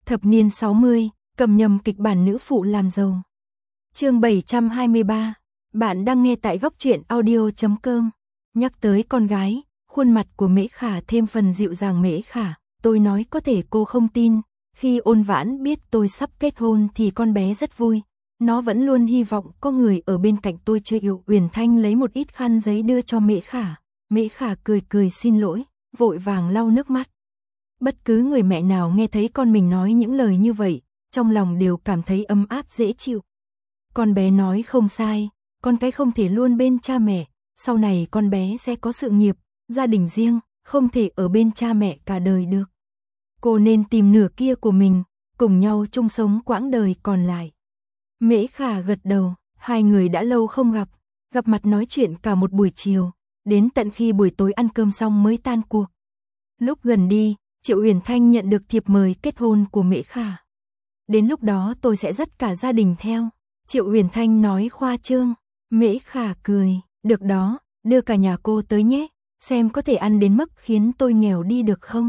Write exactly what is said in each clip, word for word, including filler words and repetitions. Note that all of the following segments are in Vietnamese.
Thập niên sáu mươi, cầm nhầm kịch bản nữ phụ làm giàu. Chương bảy trăm hai mươi ba, bạn đang nghe tại góc truyện audio chấm com. Nhắc tới con gái, khuôn mặt của Mễ Khả thêm phần dịu dàng. Mễ Khả, tôi nói có thể cô không tin, khi Ôn Vãn biết tôi sắp kết hôn thì con bé rất vui. Nó vẫn luôn hy vọng có người ở bên cạnh tôi chơi yêu. Uyển Thanh lấy một ít khăn giấy đưa cho Mễ Khả. Mễ Khả cười cười xin lỗi, vội vàng lau nước mắt. Bất cứ người mẹ nào nghe thấy con mình nói những lời như vậy, trong lòng đều cảm thấy ấm áp dễ chịu. Con bé nói không sai, con cái không thể luôn bên cha mẹ, sau này con bé sẽ có sự nghiệp, gia đình riêng, không thể ở bên cha mẹ cả đời được. Cô nên tìm nửa kia của mình, cùng nhau chung sống quãng đời còn lại. Mễ Khả gật đầu, hai người đã lâu không gặp, gặp mặt nói chuyện cả một buổi chiều, đến tận khi buổi tối ăn cơm xong mới tan cuộc. Lúc gần đi, Triệu Uyển Thanh nhận được thiệp mời kết hôn của Mễ Khả. Đến lúc đó tôi sẽ dắt cả gia đình theo. Triệu Uyển Thanh nói khoa trương. Mễ Khả cười, được đó, đưa cả nhà cô tới nhé, xem có thể ăn đến mức khiến tôi nghèo đi được không?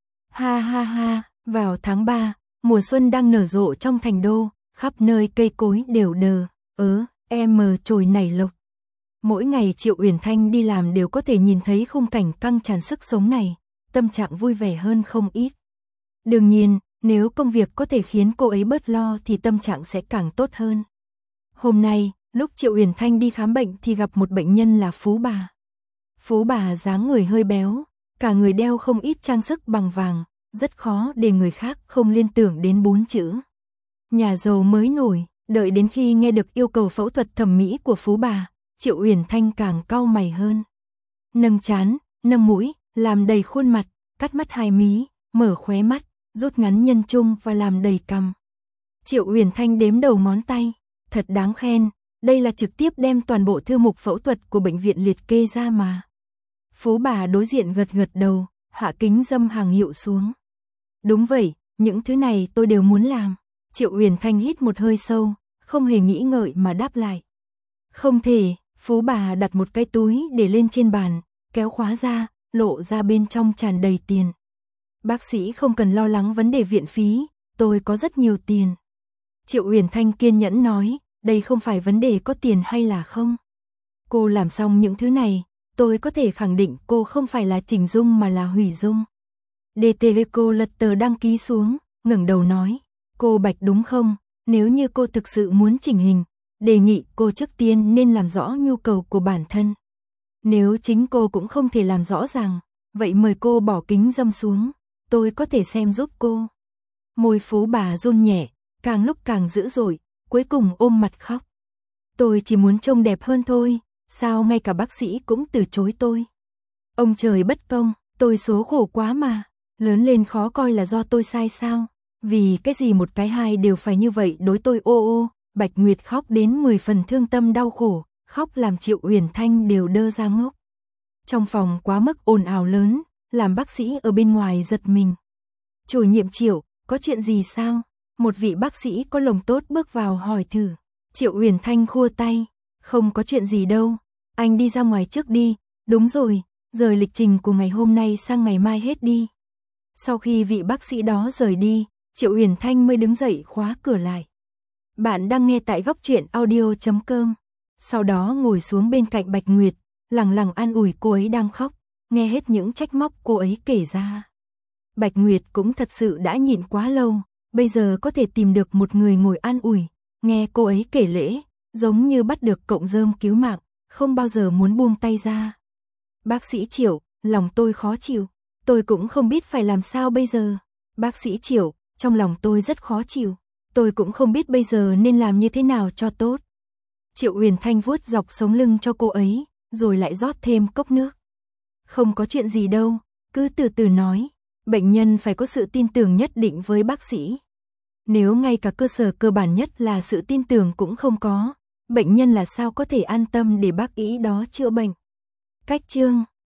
Ha ha ha, vào tháng ba, mùa xuân đang nở rộ trong thành đô, khắp nơi cây cối đều đờ, ớ, em mờ trồi nảy lộc. Mỗi ngày Triệu Uyển Thanh đi làm đều có thể nhìn thấy khung cảnh căng tràn sức sống này, tâm trạng vui vẻ hơn không ít. Đương nhiên, nếu công việc có thể khiến cô ấy bớt lo thì tâm trạng sẽ càng tốt hơn. Hôm nay, lúc Triệu Uyển Thanh đi khám bệnh thì gặp một bệnh nhân là Phú bà. Phú bà dáng người hơi béo, cả người đeo không ít trang sức bằng vàng, rất khó để người khác không liên tưởng đến bốn chữ nhà giàu mới nổi. Đợi đến khi nghe được yêu cầu phẫu thuật thẩm mỹ của Phú bà, Triệu Uyển Thanh càng cau mày hơn. Nâng trán, nâng mũi, làm đầy khuôn mặt, cắt mắt hai mí, mở khóe mắt, rút ngắn nhân trung và làm đầy cằm. Triệu Uyển Thanh đếm đầu ngón tay, thật đáng khen, đây là trực tiếp đem toàn bộ thư mục phẫu thuật của bệnh viện liệt kê ra mà. Phú bà đối diện gật gật đầu, hạ kính dâm hàng hiệu xuống. Đúng vậy, những thứ này tôi đều muốn làm. Triệu Uyển Thanh hít một hơi sâu, không hề nghĩ ngợi mà đáp lại. Không thể. Phú bà đặt một cái túi để lên trên bàn, kéo khóa ra, lộ ra bên trong tràn đầy tiền. Bác sĩ không cần lo lắng vấn đề viện phí, tôi có rất nhiều tiền. Triệu Uyển Thanh kiên nhẫn nói, đây không phải vấn đề có tiền hay là không. Cô làm xong những thứ này, tôi có thể khẳng định cô không phải là chỉnh dung mà là hủy dung. đê tê vê cô lật tờ đăng ký xuống, ngẩng đầu nói, cô Bạch đúng không, nếu như cô thực sự muốn chỉnh hình, đề nghị cô trước tiên nên làm rõ nhu cầu của bản thân. Nếu chính cô cũng không thể làm rõ ràng, vậy mời cô bỏ kính dâm xuống, tôi có thể xem giúp cô. Môi Phú bà run nhẹ, càng lúc càng dữ dội, cuối cùng ôm mặt khóc. Tôi chỉ muốn trông đẹp hơn thôi, sao ngay cả bác sĩ cũng từ chối tôi. Ông trời bất công, tôi số khổ quá mà, lớn lên khó coi là do tôi sai sao, vì cái gì một cái hai đều phải như vậy đối tôi ô ô. Bạch Nguyệt khóc đến mười phần thương tâm đau khổ, khóc làm Triệu Uyển Thanh đều đơ ra ngốc. Trong phòng quá mức ồn ào lớn, làm bác sĩ ở bên ngoài giật mình. Chủ nhiệm Triệu, có chuyện gì sao? Một vị bác sĩ có lòng tốt bước vào hỏi thử. Triệu Uyển Thanh khua tay, không có chuyện gì đâu, anh đi ra ngoài trước đi, đúng rồi, rời lịch trình của ngày hôm nay sang ngày mai hết đi. Sau khi vị bác sĩ đó rời đi, Triệu Uyển Thanh mới đứng dậy khóa cửa lại. Bạn đang nghe tại góc truyện audio chấm com. Sau đó ngồi xuống bên cạnh Bạch Nguyệt, lẳng lặng an ủi cô ấy đang khóc, nghe hết những trách móc cô ấy kể ra. Bạch Nguyệt cũng thật sự đã nhịn quá lâu, bây giờ có thể tìm được một người ngồi an ủi, nghe cô ấy kể lễ, giống như bắt được cọng rơm cứu mạng, không bao giờ muốn buông tay ra. Bác sĩ Triệu, lòng tôi khó chịu, tôi cũng không biết phải làm sao bây giờ. Bác sĩ Triệu, trong lòng tôi rất khó chịu. Tôi cũng không biết bây giờ nên làm như thế nào cho tốt. Triệu Uyển Thanh vuốt dọc sống lưng cho cô ấy, rồi lại rót thêm cốc nước. Không có chuyện gì đâu, cứ từ từ nói. Bệnh nhân phải có sự tin tưởng nhất định với bác sĩ. Nếu ngay cả cơ sở cơ bản nhất là sự tin tưởng cũng không có, bệnh nhân là sao có thể an tâm để bác ý đó chữa bệnh. Cách chương